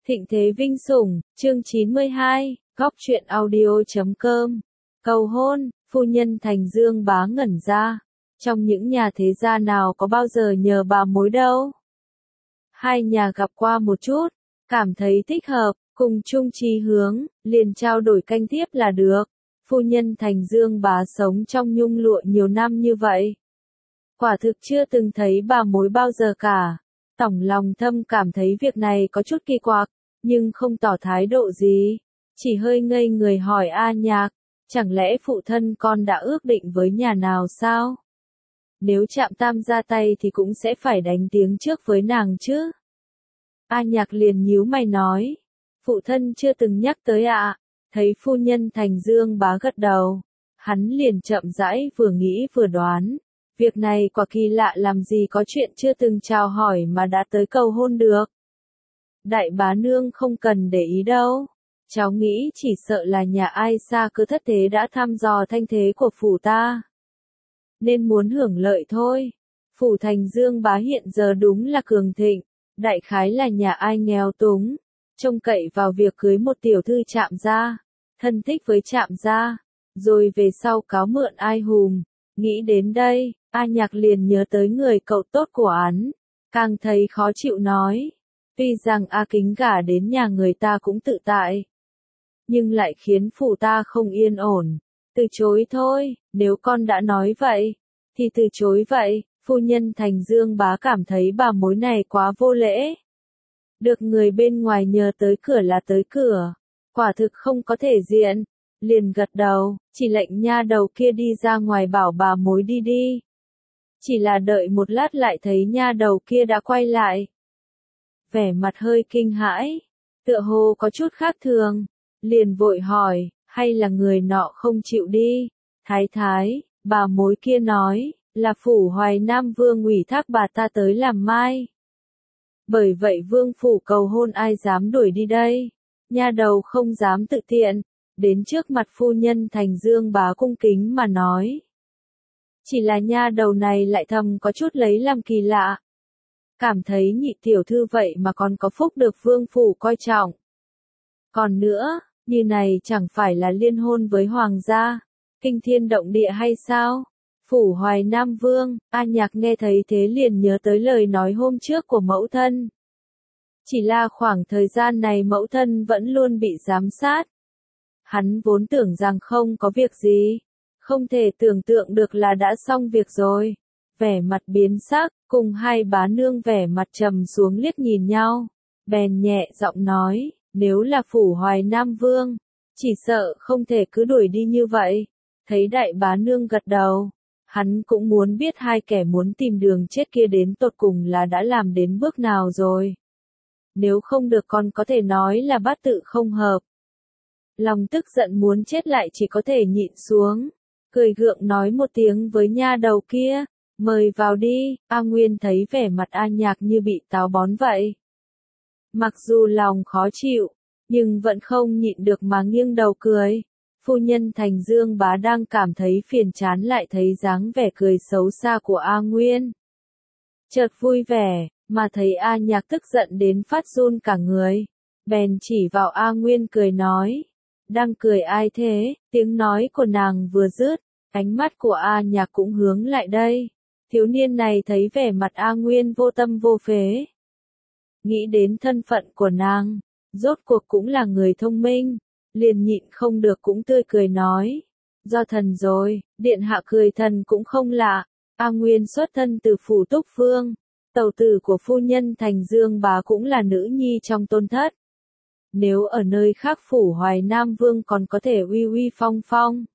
Thịnh thế vinh sủng, chương 92, góc truyện audio.com. Cầu hôn, phu nhân Thành Dương Bá ngẩn ra. Trong những nhà thế gia nào có bao giờ nhờ bà mối đâu. Hai nhà gặp qua một chút, cảm thấy thích hợp, cùng chung chí hướng, liền trao đổi canh tiếp là được. Phu nhân Thành Dương Bá sống trong nhung lụa nhiều năm như vậy. Quả thực chưa từng thấy bà mối bao giờ cả. Tổng lòng thâm cảm thấy việc này có chút kỳ quặc, nhưng không tỏ thái độ gì. Chỉ hơi ngây người hỏi A Nhạc, chẳng lẽ phụ thân con đã ước định với nhà nào sao? Nếu chạm tam ra tay thì cũng sẽ phải đánh tiếng trước với nàng chứ. A Nhạc liền nhíu mày nói, phụ thân chưa từng nhắc tới ạ. Thấy phu nhân Thành Dương Bá gật đầu, hắn liền chậm rãi vừa nghĩ vừa đoán. Việc này quả kỳ lạ, làm gì có chuyện chưa từng chào hỏi mà đã tới cầu hôn được. Đại bá nương không cần để ý đâu. Cháu nghĩ chỉ sợ là nhà ai xa cứ thất thế đã thăm dò thanh thế của phủ ta. Nên muốn hưởng lợi thôi. Phủ Thành Dương Bá hiện giờ đúng là cường thịnh. Đại khái là nhà ai nghèo túng. Trông cậy vào việc cưới một tiểu thư Trạm gia. Thân thích với Trạm gia. Rồi về sau cáo mượn ai hùm. Nghĩ đến đây, A Nhạc liền nhớ tới người cậu tốt của hắn. Càng thấy khó chịu nói. Tuy rằng A Kính gả đến nhà người ta cũng tự tại. Nhưng lại khiến phủ ta không yên ổn. Từ chối thôi, nếu con đã nói vậy. Thì từ chối vậy, phu nhân Thành Dương Bá cảm thấy bà mối này quá vô lễ. Được người bên ngoài nhờ tới cửa là tới cửa. Quả thực không có thể diện. Liền gật đầu, chỉ lệnh nha đầu kia đi ra ngoài bảo bà mối đi đi. Chỉ là đợi một lát lại thấy nha đầu kia đã quay lại. Vẻ mặt hơi kinh hãi, tựa hồ có chút khác thường, liền vội hỏi, hay là người nọ không chịu đi? Thái thái, bà mối kia nói, là phủ Hoài Nam Vương ủy thác bà ta tới làm mai. Bởi vậy vương phủ cầu hôn ai dám đuổi đi đây? Nha đầu không dám tự tiện, đến trước mặt phu nhân Thành Dương Bá cung kính mà nói. Chỉ là nha đầu này lại thầm có chút lấy làm kỳ lạ. Cảm thấy nhị tiểu thư vậy mà còn có phúc được vương phủ coi trọng. Còn nữa, như này chẳng phải là liên hôn với hoàng gia, kinh thiên động địa hay sao? Phủ Hoài Nam Vương, A Nhạc nghe thấy thế liền nhớ tới lời nói hôm trước của mẫu thân. Chỉ là khoảng thời gian này mẫu thân vẫn luôn bị giám sát. Hắn vốn tưởng rằng không có việc gì, không thể tưởng tượng được là đã xong việc rồi. Vẻ mặt biến sắc, cùng hai bá nương vẻ mặt trầm xuống liếc nhìn nhau, bèn nhẹ giọng nói, nếu là phủ Hoài Nam Vương, chỉ sợ không thể cứ đuổi đi như vậy. Thấy đại bá nương gật đầu, hắn cũng muốn biết hai kẻ muốn tìm đường chết kia đến tột cùng là đã làm đến bước nào rồi. Nếu không được còn có thể nói là bát tự không hợp. Lòng tức giận muốn chết lại chỉ có thể nhịn xuống, cười gượng nói một tiếng với nha đầu kia. Mời vào đi. A Nguyên thấy vẻ mặt A Nhạc như bị táo bón vậy. Mặc dù lòng khó chịu, nhưng vẫn không nhịn được mà nghiêng đầu cười. Phu nhân Thành Dương Bá đang cảm thấy phiền chán lại thấy dáng vẻ cười xấu xa của A Nguyên. Chợt vui vẻ, mà thấy A Nhạc tức giận đến phát run cả người. Bèn chỉ vào A Nguyên cười nói. Đang cười ai thế? Tiếng nói của nàng vừa dứt, ánh mắt của A Nhạc cũng hướng lại đây. Thiếu niên này thấy vẻ mặt A Nguyên vô tâm vô phế. Nghĩ đến thân phận của nàng, rốt cuộc cũng là người thông minh, liền nhịn không được cũng tươi cười nói. Do thần rồi, điện hạ cười thần cũng không lạ. A Nguyên xuất thân từ phủ Túc Phương, tẩu tử của phu nhân Thành Dương Bá cũng là nữ nhi trong tôn thất. Nếu ở nơi khác phủ Hoài Nam Vương còn có thể uy uy phong phong,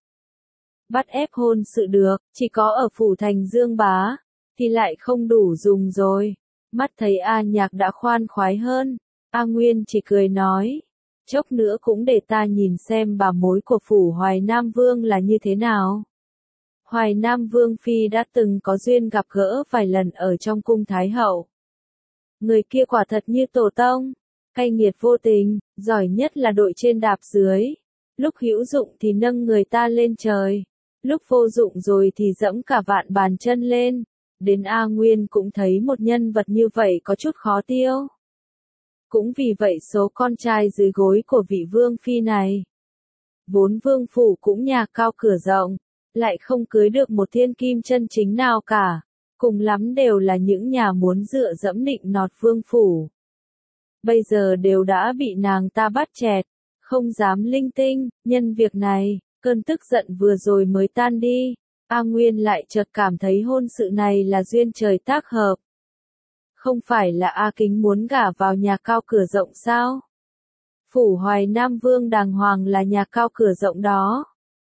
bắt ép hôn sự được, chỉ có ở phủ Thành Dương Bá, thì lại không đủ dùng rồi. Mắt thấy A Nhạc đã khoan khoái hơn, A Nguyên chỉ cười nói, chốc nữa cũng để ta nhìn xem bà mối của phủ Hoài Nam Vương là như thế nào. Hoài Nam Vương Phi đã từng có duyên gặp gỡ vài lần ở trong cung Thái Hậu. Người kia quả thật như tổ tông, cay nghiệt vô tình, giỏi nhất là đội trên đạp dưới. Lúc hữu dụng thì nâng người ta lên trời. Lúc vô dụng rồi thì dẫm cả vạn bàn chân lên. Đến A Nguyên cũng thấy một nhân vật như vậy có chút khó tiêu. Cũng vì vậy số con trai dưới gối của vị vương phi này, vốn vương phủ cũng nhà cao cửa rộng, lại không cưới được một thiên kim chân chính nào cả, cùng lắm đều là những nhà muốn dựa dẫm nịnh nọt vương phủ. Bây giờ đều đã bị nàng ta bắt chẹt, không dám linh tinh. Nhân việc này, cơn tức giận vừa rồi mới tan đi, A Nguyên lại chợt cảm thấy hôn sự này là duyên trời tác hợp. Không phải là A Kính muốn gả vào nhà cao cửa rộng sao? Phủ Hoài Nam Vương đàng hoàng là nhà cao cửa rộng đó.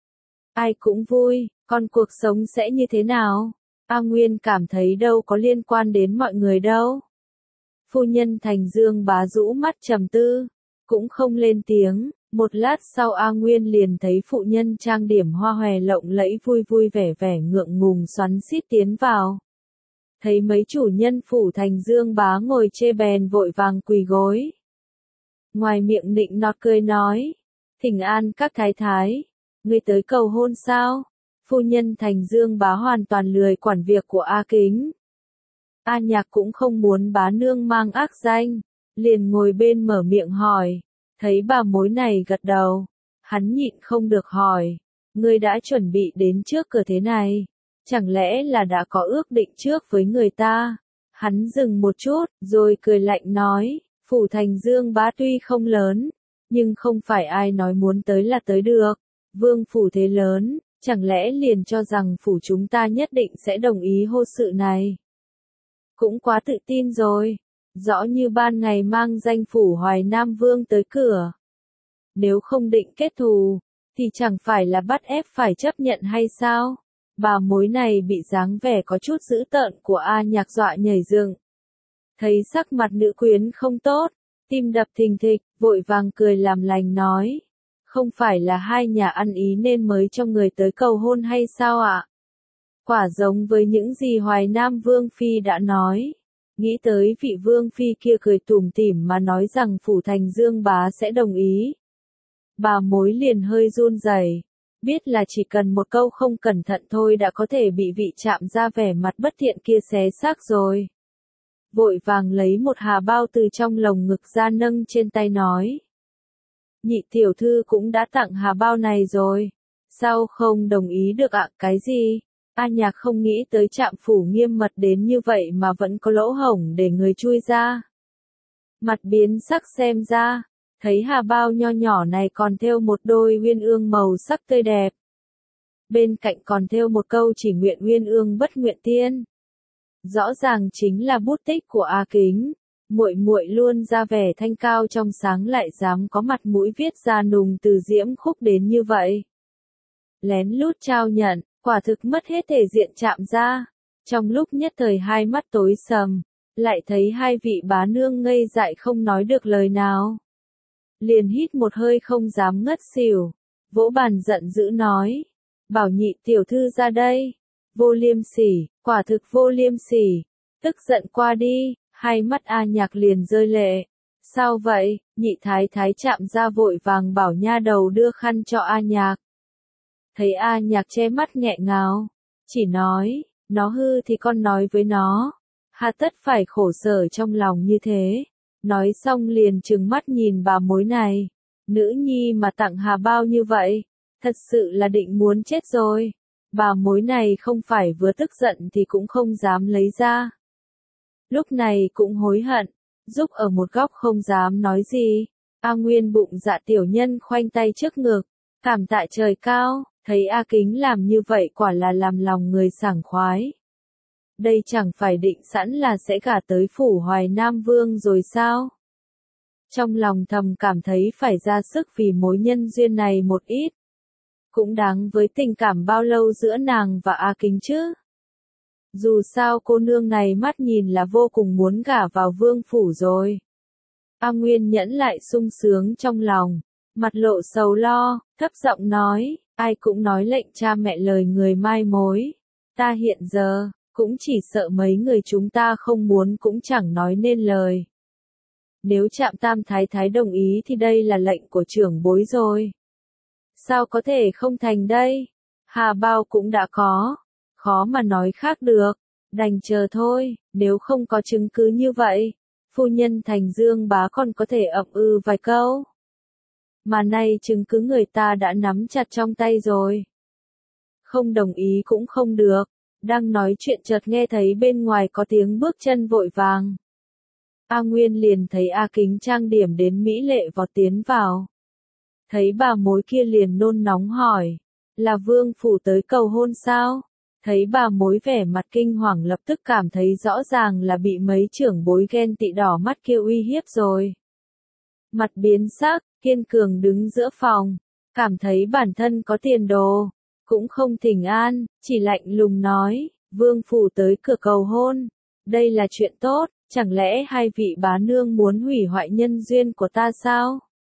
Ai cũng vui, còn cuộc sống sẽ như thế nào? A Nguyên cảm thấy đâu có liên quan đến mọi người đâu. Phu nhân Thành Dương Bá rũ mắt trầm tư, cũng không lên tiếng. Một lát sau A Nguyên liền thấy phụ nhân trang điểm hoa hòe lộng lẫy vui vui vẻ vẻ ngượng ngùng xoắn xít tiến vào. Thấy mấy chủ nhân phủ Thành Dương Bá ngồi chê bèn vội vàng quỳ gối. Ngoài miệng nịnh nọt cười nói, thỉnh an các thái thái, ngươi tới cầu hôn sao? Phu nhân Thành Dương Bá hoàn toàn lười quản việc của A Kính. A Nhạc cũng không muốn bá nương mang ác danh, liền ngồi bên mở miệng hỏi. Thấy bà mối này gật đầu, hắn nhịn không được hỏi, ngươi đã chuẩn bị đến trước cửa thế này, chẳng lẽ là đã có ước định trước với người ta? Hắn dừng một chút, rồi cười lạnh nói, phủ Thành Dương Bá tuy không lớn, nhưng không phải ai nói muốn tới là tới được. Vương phủ thế lớn, chẳng lẽ liền cho rằng phủ chúng ta nhất định sẽ đồng ý hôn sự này? Cũng quá tự tin rồi. Rõ như ban ngày mang danh phủ Hoài Nam Vương tới cửa. Nếu không định kết thù, thì chẳng phải là bắt ép phải chấp nhận hay sao? Bà mối này bị dáng vẻ có chút dữ tợn của A Nhạc dọa nhảy dựng. Thấy sắc mặt nữ quyến không tốt, tim đập thình thịch, vội vàng cười làm lành nói. Không phải là hai nhà ăn ý nên mới cho người tới cầu hôn hay sao ạ? Quả giống với những gì Hoài Nam Vương Phi đã nói. Nghĩ tới vị vương phi kia cười tủm tỉm mà nói rằng phủ Thành Dương Bá sẽ đồng ý. Bà mối liền hơi run rẩy, biết là chỉ cần một câu không cẩn thận thôi đã có thể bị vị chạm ra vẻ mặt bất thiện kia xé xác rồi. Vội vàng lấy một hà bao từ trong lồng ngực ra nâng trên tay nói. Nhị tiểu thư cũng đã tặng hà bao này rồi, sao không đồng ý được ạ? Cái gì? A Nhạc không nghĩ tới Trạm phủ nghiêm mật đến như vậy mà vẫn có lỗ hổng để người chui ra. Mặt biến sắc xem ra, thấy hà bao nho nhỏ này còn thêu một đôi uyên ương màu sắc tươi đẹp. Bên cạnh còn thêu một câu chỉ nguyện uyên ương bất nguyện tiên. Rõ ràng chính là bút tích của A Kính. Muội muội luôn ra vẻ thanh cao trong sáng lại dám có mặt mũi viết ra nùng từ diễm khúc đến như vậy. Lén lút trao nhận. Quả thực mất hết thể diện chạm ra. Trong lúc nhất thời hai mắt tối sầm, lại thấy hai vị bá nương ngây dại không nói được lời nào. Liền hít một hơi không dám ngất xỉu, vỗ bàn giận dữ nói. Bảo nhị tiểu thư ra đây. Vô liêm sỉ, quả thực vô liêm sỉ. Tức giận qua đi, hai mắt A Nhạc liền rơi lệ. Sao vậy? Nhị thái thái chạm ra vội vàng bảo nha đầu đưa khăn cho A Nhạc. Thấy A Nhạc che mắt nghẹn ngào, chỉ nói, nó hư thì con nói với nó, hà tất phải khổ sở trong lòng như thế. Nói xong liền trừng mắt nhìn bà mối này, nữ nhi mà tặng hà bao như vậy, thật sự là định muốn chết rồi. Bà mối này không phải vừa tức giận thì cũng không dám lấy ra. Lúc này cũng hối hận, giúp ở một góc không dám nói gì. A Nguyên bụng dạ tiểu nhân khoanh tay trước ngực, cảm tạ trời cao. Thấy A Kính làm như vậy quả là làm lòng người sảng khoái. Đây chẳng phải định sẵn là sẽ gả tới phủ Hoài Nam Vương rồi sao? Trong lòng thầm cảm thấy phải ra sức vì mối nhân duyên này một ít. Cũng đáng với tình cảm bao lâu giữa nàng và A Kính chứ. Dù sao cô nương này mắt nhìn là vô cùng muốn gả vào vương phủ rồi. A Nguyên nhẫn lại sung sướng trong lòng, mặt lộ sầu lo, thấp giọng nói. Ai cũng nói lệnh cha mẹ lời người mai mối. Ta hiện giờ, cũng chỉ sợ mấy người chúng ta không muốn cũng chẳng nói nên lời. Nếu Trạm tam thái thái đồng ý thì đây là lệnh của trưởng bối rồi. Sao có thể không thành đây? Hà bao cũng đã có. Khó mà nói khác được. Đành chờ thôi, nếu không có chứng cứ như vậy. phu nhân Thành Dương bá còn có thể ậm vài câu. Mà nay chứng cứ người ta đã nắm chặt trong tay rồi. Không đồng ý cũng không được. Đang nói chuyện chợt nghe thấy bên ngoài có tiếng bước chân vội vàng. A Nguyên liền thấy A Kính trang điểm đến mỹ lệ vọt tiến vào. Thấy bà mối kia liền nôn nóng hỏi, là Vương phủ tới cầu hôn sao? Thấy bà mối vẻ mặt kinh hoàng lập tức cảm thấy rõ ràng là bị mấy trưởng bối ghen tị đỏ mắt kia uy hiếp rồi. Mặt biến sắc, kiên cường đứng giữa phòng, cảm thấy bản thân có tiền đồ, cũng không thỉnh an, chỉ lạnh lùng nói, Vương phủ tới cửa cầu hôn, đây là chuyện tốt, chẳng lẽ hai vị bá nương muốn hủy hoại nhân duyên của ta sao?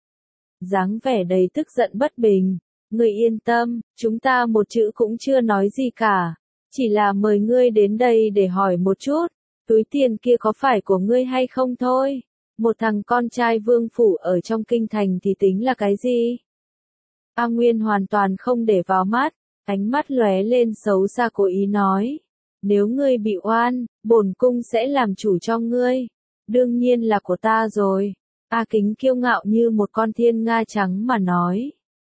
Dáng vẻ đầy tức giận bất bình, ngươi yên tâm, chúng ta một chữ cũng chưa nói gì cả, chỉ là mời ngươi đến đây để hỏi một chút, túi tiền kia có phải của ngươi hay không thôi, một thằng con trai vương phủ ở trong kinh thành thì tính là cái gì? A Nguyên hoàn toàn không để vào mắt, ánh mắt lóe lên xấu xa cố ý nói, nếu ngươi bị oan, bổn cung sẽ làm chủ cho ngươi, đương nhiên là của ta rồi. A Kính kiêu ngạo như một con thiên nga trắng mà nói.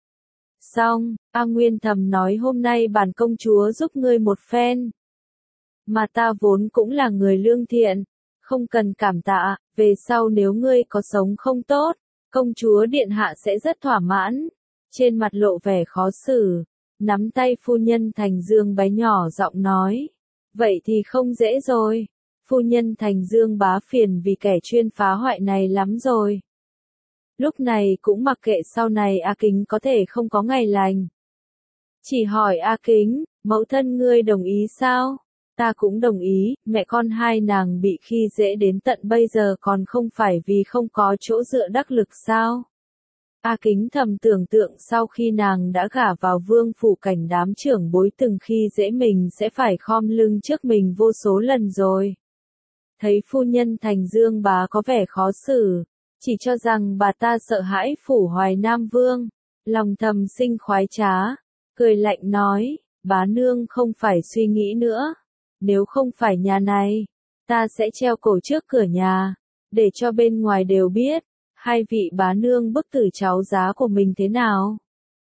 Xong, A Nguyên thầm nói hôm nay bản công chúa giúp ngươi một phen. Mà ta vốn cũng là người lương thiện, không cần cảm tạ, về sau nếu ngươi có sống không tốt, công chúa điện hạ sẽ rất thỏa mãn. Trên mặt lộ vẻ khó xử, nắm tay phu nhân Thành Dương bé nhỏ giọng nói. Vậy thì không dễ rồi. Phu nhân Thành Dương bá phiền vì kẻ chuyên phá hoại này lắm rồi. Lúc này cũng mặc kệ sau này A Kính có thể không có ngày lành. Chỉ hỏi A Kính, mẫu thân ngươi đồng ý sao? Ta cũng đồng ý, mẹ con hai nàng bị khi dễ đến tận bây giờ còn không phải vì không có chỗ dựa đắc lực sao? A Kính thầm tưởng tượng sau khi nàng đã gả vào vương phủ cảnh đám trưởng bối từng khi dễ mình sẽ phải khom lưng trước mình vô số lần rồi. Thấy phu nhân Thành Dương bá có vẻ khó xử, chỉ cho rằng bà ta sợ hãi phủ Hoài Nam Vương, lòng thầm sinh khoái trá, cười lạnh nói, bá nương không phải suy nghĩ nữa, nếu không phải nhà này, ta sẽ treo cổ trước cửa nhà, để cho bên ngoài đều biết, hai vị bá nương bức tử cháu giá của mình thế nào.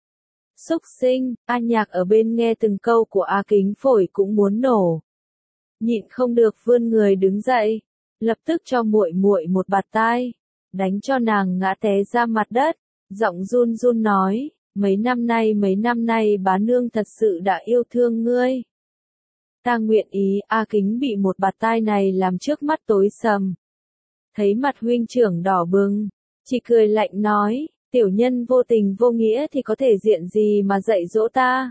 Xúc sinh, A Nhạc ở bên nghe từng câu của A Kính phổi cũng muốn nổ. Nhịn không được vươn người đứng dậy, lập tức cho muội muội một bạt tai, đánh cho nàng ngã té ra mặt đất, giọng run run nói, mấy năm nay bá nương thật sự đã yêu thương ngươi. Ta nguyện ý. A Kính bị một bạt tai này làm trước mắt tối sầm. Thấy mặt huynh trưởng đỏ bừng, chỉ cười lạnh nói, tiểu nhân vô tình vô nghĩa thì có thể diện gì mà dạy dỗ ta.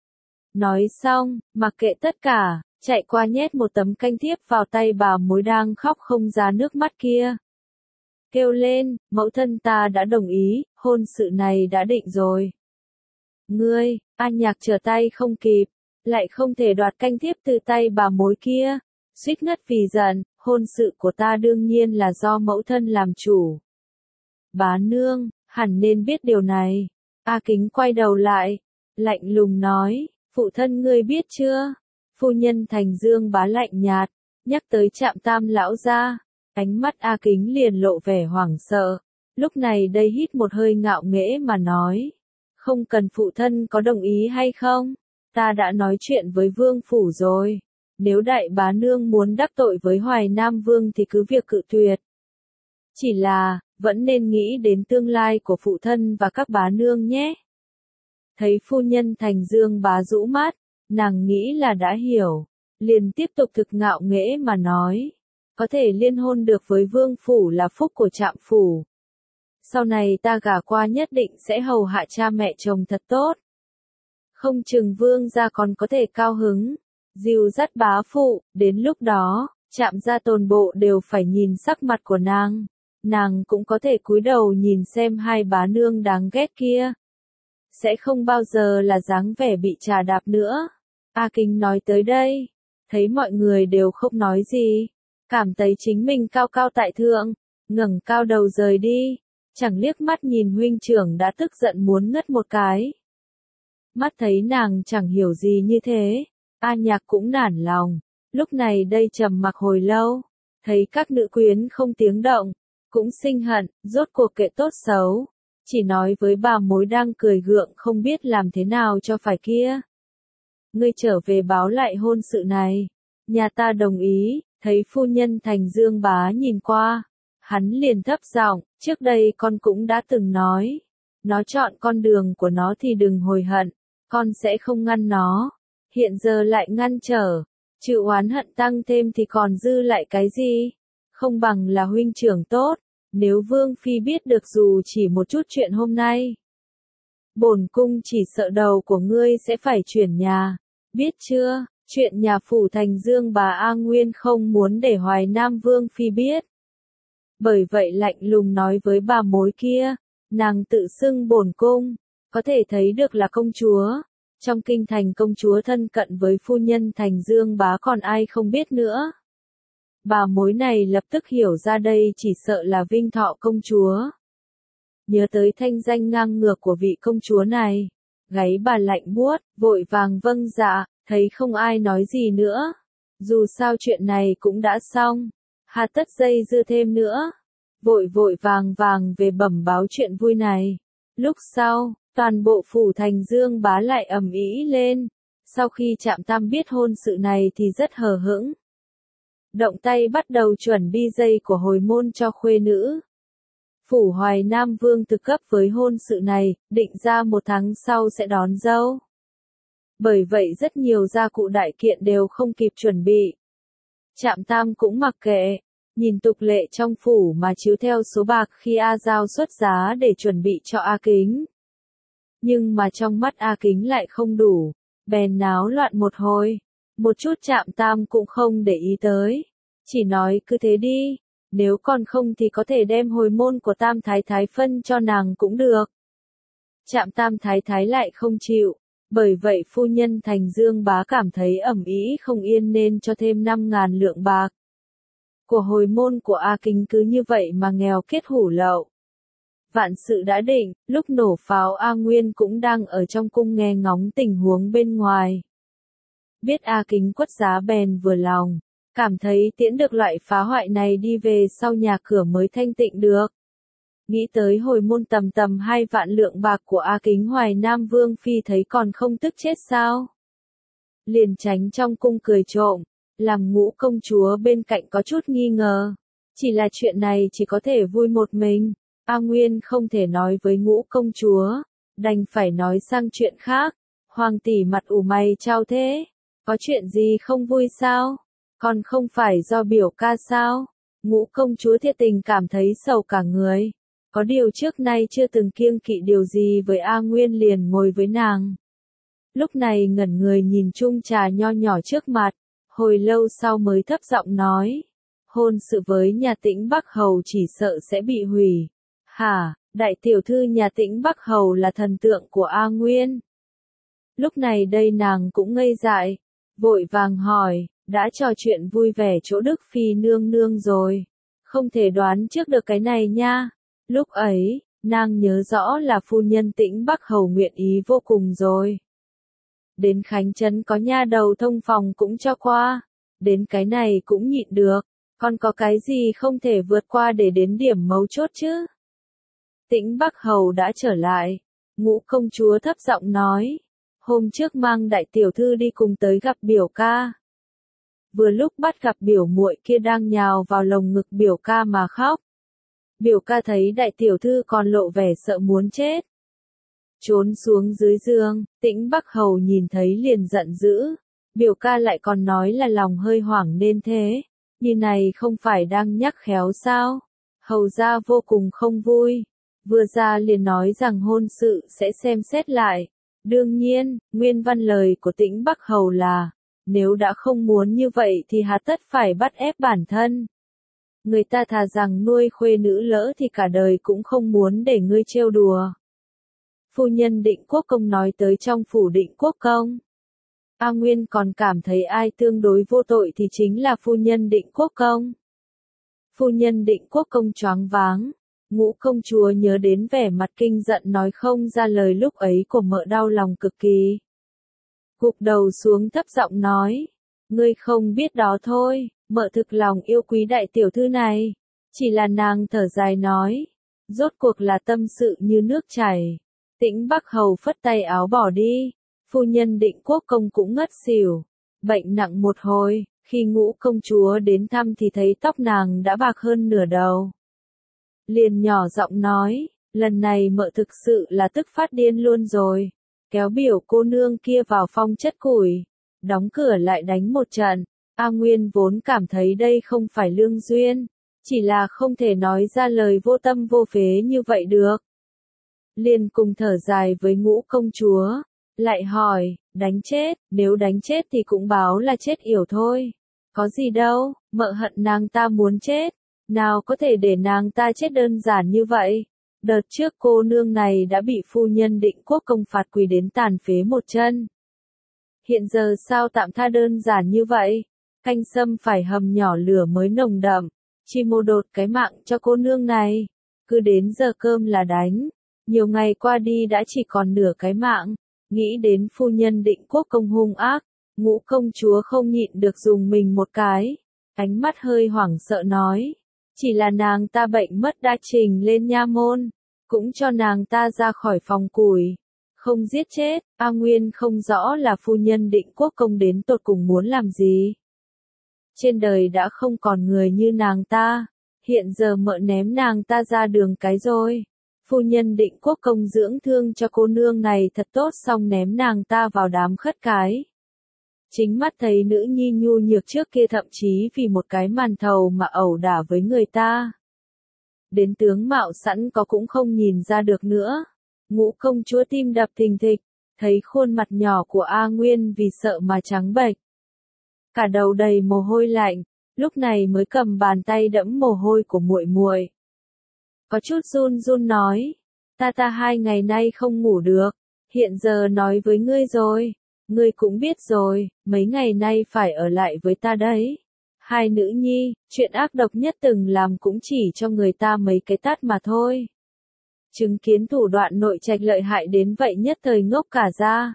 Nói xong, mặc kệ tất cả, chạy qua nhét một tấm canh thiếp vào tay bà mối đang khóc không ra nước mắt kia. Kêu lên, mẫu thân ta đã đồng ý, hôn sự này đã định rồi. Ngươi, A Nhạc trở tay không kịp, lại không thể đoạt canh thiếp từ tay bà mối kia, suýt ngất vì giận, hôn sự của ta đương nhiên là do mẫu thân làm chủ. Bá nương, hẳn nên biết điều này. A Kính quay đầu lại, lạnh lùng nói, phụ thân ngươi biết chưa? Phu nhân Thành Dương bá lạnh nhạt, nhắc tới Trạm Tam lão gia, ánh mắt A Kính liền lộ vẻ hoảng sợ. Lúc này đây hít một hơi ngạo nghễ mà nói, không cần phụ thân có đồng ý hay không, ta đã nói chuyện với vương phủ rồi. Nếu đại bá nương muốn đắc tội với Hoài Nam Vương thì cứ việc cự tuyệt. Chỉ là, vẫn nên nghĩ đến tương lai của phụ thân và các bá nương nhé. Thấy phu nhân Thành Dương bá rũ mắt, nàng nghĩ là đã hiểu, liền tiếp tục thực ngạo nghễ mà nói, có thể liên hôn được với vương phủ là phúc của Trạm phủ. Sau này ta gả qua nhất định sẽ hầu hạ cha mẹ chồng thật tốt. Không chừng vương gia còn có thể cao hứng, dìu dắt bá phụ, đến lúc đó, Trạm gia toàn bộ đều phải nhìn sắc mặt của nàng cũng có thể cúi đầu nhìn xem hai bá nương đáng ghét kia. Sẽ không bao giờ là dáng vẻ bị trà đạp nữa. A Kính nói tới đây, thấy mọi người đều không nói gì, cảm thấy chính mình cao cao tại thượng, ngẩng cao đầu rời đi, chẳng liếc mắt nhìn huynh trưởng đã tức giận muốn ngất một cái. Mắt thấy nàng chẳng hiểu gì như thế, A Nhạc cũng nản lòng, lúc này đây trầm mặc hồi lâu, Thấy các nữ quyến không tiếng động, cũng sinh hận, rốt cuộc kệ tốt xấu. Chỉ nói với bà mối đang cười gượng không biết làm thế nào cho phải kia. Ngươi trở về báo lại hôn sự này. Nhà ta đồng ý, thấy phu nhân Thành Dương bá nhìn qua. Hắn liền thấp giọng, trước đây con cũng đã từng nói. Nó chọn con đường của nó thì đừng hối hận, con sẽ không ngăn nó. Hiện giờ lại ngăn trở, chịu oán hận tăng thêm thì còn dư lại cái gì? Không bằng là huynh trưởng tốt, nếu Vương Phi biết được dù chỉ một chút chuyện hôm nay. Bổn cung chỉ sợ đầu của ngươi sẽ phải chuyển nhà, biết chưa? Chuyện nhà phủ Thành Dương bà A Nguyên không muốn để Hoài Nam Vương Phi biết. Bởi vậy lạnh lùng nói với bà mối kia, nàng tự xưng bổn cung, có thể thấy được là công chúa. Trong kinh thành công chúa thân cận với phu nhân Thành Dương bá còn ai không biết nữa. Bà mối này lập tức hiểu ra đây chỉ sợ là Vinh Thọ công chúa. Nhớ tới thanh danh ngang ngược của vị công chúa này, gáy bà lạnh buốt, vội vàng vâng dạ, thấy không ai nói gì nữa. Dù sao chuyện này cũng đã xong, hà tất dây dưa thêm nữa. Vội vội vàng vàng về bẩm báo chuyện vui này. Lúc sau, toàn bộ phủ Thành Dương bá lại ầm ĩ lên. Sau khi Trạm Tam biết hôn sự này thì rất hờ hững. Động tay bắt đầu chuẩn đi dây của hồi môn cho khuê nữ. Phủ Hoài Nam Vương thực cấp với hôn sự này, định ra 1 tháng sau sẽ đón dâu. Bởi vậy rất nhiều gia cụ đại kiện đều không kịp chuẩn bị. Trạm Tam cũng mặc kệ, nhìn tục lệ trong phủ mà chiếu theo số bạc khi A Giao xuất giá để chuẩn bị cho A Kính. Nhưng mà trong mắt A Kính lại không đủ, bèn náo loạn một hồi, một chút Trạm Tam cũng không để ý tới, chỉ nói cứ thế đi, nếu còn không thì có thể đem hồi môn của Tam Thái Thái phân cho nàng cũng được. Trạm Tam Thái Thái lại không chịu, bởi vậy phu nhân Thành Dương bá cảm thấy ẩm ý không yên nên cho thêm 5.000 lượng bạc. Của hồi môn của A Kính cứ như vậy mà nghèo kết hủ lậu. Vạn sự đã định, lúc nổ pháo A Nguyên cũng đang ở trong cung nghe ngóng tình huống bên ngoài. Biết A Kính quất giá bèn vừa lòng, cảm thấy tiễn được loại phá hoại này đi về sau nhà cửa mới thanh tịnh được. Nghĩ tới hồi môn tầm 2 vạn lượng bạc của A Kính Hoài Nam Vương Phi thấy còn không tức chết sao. Liền tránh trong cung cười trộm, làm Ngũ công chúa bên cạnh có chút nghi ngờ. Chỉ là chuyện này chỉ có thể vui một mình, A Nguyên không thể nói với Ngũ công chúa, đành phải nói sang chuyện khác. Hoàng tỷ mặt ủ mày chao thế, có chuyện gì không vui sao? Còn không phải do biểu ca sao? Ngũ công chúa thiệt tình cảm thấy sầu cả người. Có điều trước nay chưa từng kiêng kỵ điều gì với A Nguyên liền ngồi với nàng. Lúc này ngẩn người nhìn chung trà nho nhỏ trước mặt, hồi lâu sau mới thấp giọng nói. Hôn sự với nhà Tĩnh Bắc Hầu chỉ sợ sẽ bị hủy. Hả, đại tiểu thư nhà Tĩnh Bắc Hầu là thần tượng của A Nguyên. Lúc này đây nàng cũng ngây dại, vội vàng hỏi, đã trò chuyện vui vẻ chỗ Đức Phi nương nương rồi. Không thể đoán trước được cái này nha. Lúc ấy, nàng nhớ rõ là phu nhân Tĩnh Bắc Hầu nguyện ý vô cùng rồi. Đến Khánh Trấn có nha đầu thông phòng cũng cho qua. Đến cái này cũng nhịn được. Còn có cái gì không thể vượt qua để đến điểm mấu chốt chứ? Tĩnh Bắc Hầu đã trở lại. Ngũ công chúa thấp giọng nói. Hôm trước mang đại tiểu thư đi cùng tới gặp biểu ca. Vừa lúc bắt gặp biểu muội kia đang nhào vào lồng ngực biểu ca mà khóc. Biểu ca thấy đại tiểu thư còn lộ vẻ sợ muốn chết. Trốn xuống dưới giường, Tĩnh Bắc Hầu nhìn thấy liền giận dữ. Biểu ca lại còn nói là lòng hơi hoảng nên thế. Như này không phải đang nhắc khéo sao? Hầu ra vô cùng không vui. Vừa ra liền nói rằng hôn sự sẽ xem xét lại. Đương nhiên, nguyên văn lời của Tĩnh Bắc Hầu là, nếu đã không muốn như vậy thì hà tất phải bắt ép bản thân. Người ta thà rằng nuôi khuê nữ lỡ thì cả đời cũng không muốn để ngươi trêu đùa. Phu nhân Định Quốc Công nói tới trong phủ Định Quốc Công. A Nguyên còn cảm thấy ai tương đối vô tội thì chính là phu nhân Định Quốc Công. Phu nhân Định Quốc Công choáng váng. Ngũ công chúa nhớ đến vẻ mặt kinh giận nói không ra lời lúc ấy của mợ đau lòng cực kỳ. Gục đầu xuống thấp giọng nói. Ngươi không biết đó thôi, mợ thực lòng yêu quý đại tiểu thư này. Chỉ là nàng thở dài nói, rốt cuộc là tâm sự như nước chảy. Tĩnh Bắc Hầu phất tay áo bỏ đi, phu nhân Định Quốc công cũng ngất xỉu, bệnh nặng một hồi, khi Ngũ công chúa đến thăm thì thấy tóc nàng đã bạc hơn nửa đầu. Liền nhỏ giọng nói, lần này mợ thực sự là tức phát điên luôn rồi, kéo biểu cô nương kia vào phong chất củi, đóng cửa lại đánh một trận. A Nguyên vốn cảm thấy đây không phải lương duyên, chỉ là không thể nói ra lời vô tâm vô phế như vậy được. Liền cùng thở dài với Ngũ công chúa, lại hỏi, đánh chết, nếu đánh chết thì cũng báo là chết yểu thôi. Có gì đâu, mợ hận nàng ta muốn chết, nào có thể để nàng ta chết đơn giản như vậy. Đợt trước cô nương này đã bị phu nhân Định Quốc công phạt quỳ đến tàn phế một chân. Hiện giờ sao tạm tha đơn giản như vậy? Canh sâm phải hầm nhỏ lửa mới nồng đậm, chỉ một đột cái mạng cho cô nương này. Cứ đến giờ cơm là đánh, nhiều ngày qua đi đã chỉ còn nửa cái mạng. Nghĩ đến phu nhân Định Quốc công hung ác, Ngũ công chúa không nhịn được dùng mình một cái. Ánh mắt hơi hoảng sợ nói, chỉ là nàng ta bệnh mất đã trình lên nha môn, cũng cho nàng ta ra khỏi phòng củi. Không giết chết, A Nguyên không rõ là phu nhân Định Quốc công đến tột cùng muốn làm gì. Trên đời đã không còn người như nàng ta, hiện giờ mợ ném nàng ta ra đường cái rồi. Phu nhân Định Quốc công dưỡng thương cho cô nương này thật tốt xong ném nàng ta vào đám khất cái. Chính mắt thấy nữ nhi nhu nhược trước kia thậm chí vì một cái màn thầu mà ẩu đả với người ta. Đến tướng mạo sẵn có cũng không nhìn ra được nữa. Ngũ công chúa tim đập thình thịch, thấy khuôn mặt nhỏ của A Nguyên vì sợ mà trắng bệch. Cả đầu đầy mồ hôi lạnh, lúc này mới cầm bàn tay đẫm mồ hôi của muội muội. Có chút run run nói, ta 2 ngày nay không ngủ được, hiện giờ nói với ngươi rồi, ngươi cũng biết rồi, mấy ngày nay phải ở lại với ta đấy. Hai nữ nhi, chuyện ác độc nhất từng làm cũng chỉ cho người ta mấy cái tát mà thôi. Chứng kiến thủ đoạn nội trạch lợi hại đến vậy nhất thời ngốc cả ra.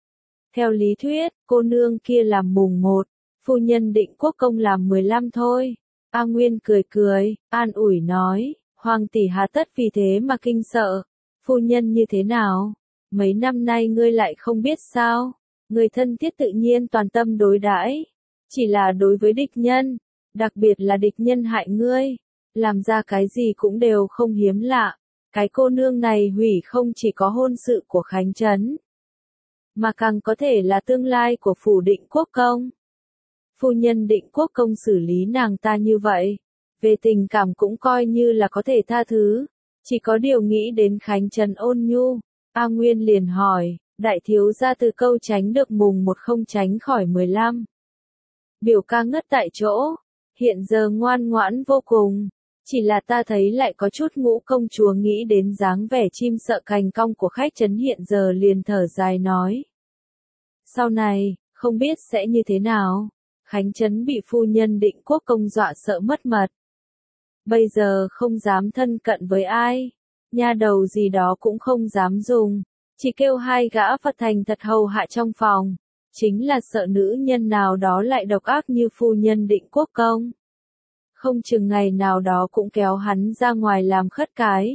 Theo lý thuyết, cô nương kia làm mùng 1, phu nhân Định Quốc công làm 15 thôi. A Nguyên cười cười, an ủi nói, hoàng tỷ hà tất vì thế mà kinh sợ. Phu nhân như thế nào? Mấy năm nay ngươi lại không biết sao? Người thân thiết tự nhiên toàn tâm đối đãi, chỉ là đối với địch nhân, đặc biệt là địch nhân hại ngươi, làm ra cái gì cũng đều không hiếm lạ. Cái cô nương này hủy không chỉ có hôn sự của Khánh Trấn, mà càng có thể là tương lai của phủ Định Quốc công. Phu nhân Định Quốc công xử lý nàng ta như vậy, về tình cảm cũng coi như là có thể tha thứ, chỉ có điều nghĩ đến Khánh Trấn ôn nhu, A Nguyên liền hỏi, đại thiếu gia từ câu tránh được mùng 1 không tránh khỏi 15. Biểu ca ngất tại chỗ, hiện giờ ngoan ngoãn vô cùng. Chỉ là ta thấy lại có chút Ngũ công chúa nghĩ đến dáng vẻ chim sợ cành cong của khách trấn hiện giờ liền thở dài nói. Sau này, không biết sẽ như thế nào, Khánh trấn bị phu nhân Định Quốc công dọa sợ mất mật. Bây giờ không dám thân cận với ai, nha đầu gì đó cũng không dám dùng, chỉ kêu hai gã Phật thành thật hầu hạ trong phòng, chính là sợ nữ nhân nào đó lại độc ác như phu nhân Định Quốc công. Không chừng ngày nào đó cũng kéo hắn ra ngoài làm khất cái.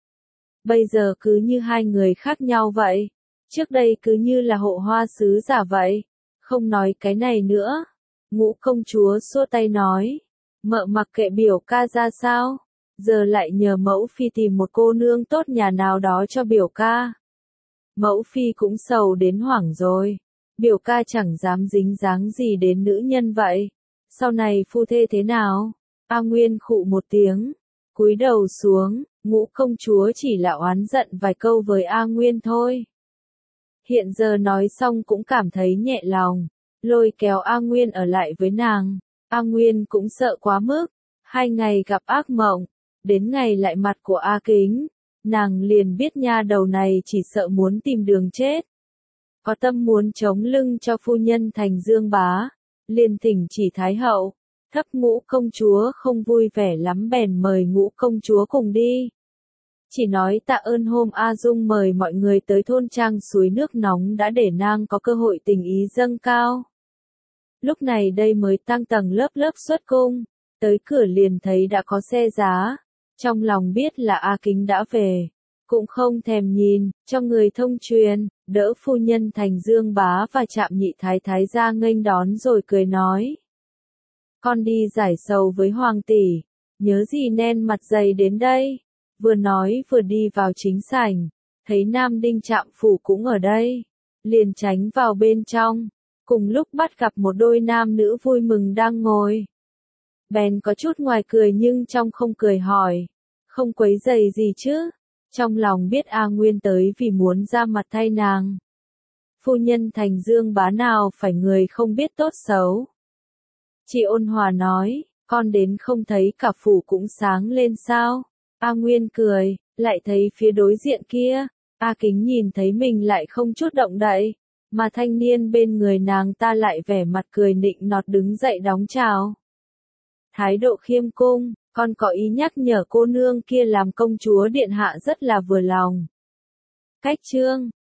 Bây giờ cứ như hai người khác nhau vậy, trước đây cứ như là hộ hoa sứ giả vậy, không nói cái này nữa. Ngũ công chúa xua tay nói, mợ mặc kệ biểu ca ra sao, giờ lại nhờ mẫu phi tìm một cô nương tốt nhà nào đó cho biểu ca. Mẫu phi cũng sầu đến hoảng rồi, biểu ca chẳng dám dính dáng gì đến nữ nhân vậy, sau này phu thê thế nào? A Nguyên khụ một tiếng, cúi đầu xuống, Ngũ công chúa chỉ là oán giận vài câu với A Nguyên thôi. Hiện giờ nói xong cũng cảm thấy nhẹ lòng, lôi kéo A Nguyên ở lại với nàng. A Nguyên cũng sợ quá mức, 2 ngày gặp ác mộng, đến ngày lại mặt của A Kính, nàng liền biết nha đầu này chỉ sợ muốn tìm đường chết. Có tâm muốn chống lưng cho phu nhân Thành Dương bá, liền thỉnh chỉ Thái hậu. Thấp Ngũ công chúa không vui vẻ lắm bèn mời Ngũ công chúa cùng đi. Chỉ nói tạ ơn hôm A Dung mời mọi người tới thôn trang suối nước nóng đã để nàng có cơ hội tình ý dâng cao. Lúc này đây mới tăng tầng lớp lớp xuất cung, tới cửa liền thấy đã có xe giá, trong lòng biết là A Kính đã về, cũng không thèm nhìn, cho người thông truyền, đỡ phu nhân Thành Dương bá và Trạm Nhị Thái Thái ra nghênh đón rồi cười nói. Con đi giải sầu với Hoàng tỷ, nhớ gì nên mặt dày đến đây, vừa nói vừa đi vào chính sảnh, thấy Nam Đinh Trạm Phủ cũng ở đây, liền tránh vào bên trong, cùng lúc bắt gặp một đôi nam nữ vui mừng đang ngồi. Bèn có chút ngoài cười nhưng trong không cười hỏi, không quấy rầy gì chứ, trong lòng biết A Nguyên tới vì muốn ra mặt thay nàng. Phu nhân Thành Dương bá nào phải người không biết tốt xấu. Chị ôn hòa nói, con đến không thấy cả phủ cũng sáng lên sao? A Nguyên cười, lại thấy phía đối diện kia, A Kính nhìn thấy mình lại không chút động đậy, mà thanh niên bên người nàng ta lại vẻ mặt cười nịnh nọt đứng dậy đóng chào. Thái độ khiêm cung, con có ý nhắc nhở cô nương kia làm công chúa điện hạ rất là vừa lòng. Cách chương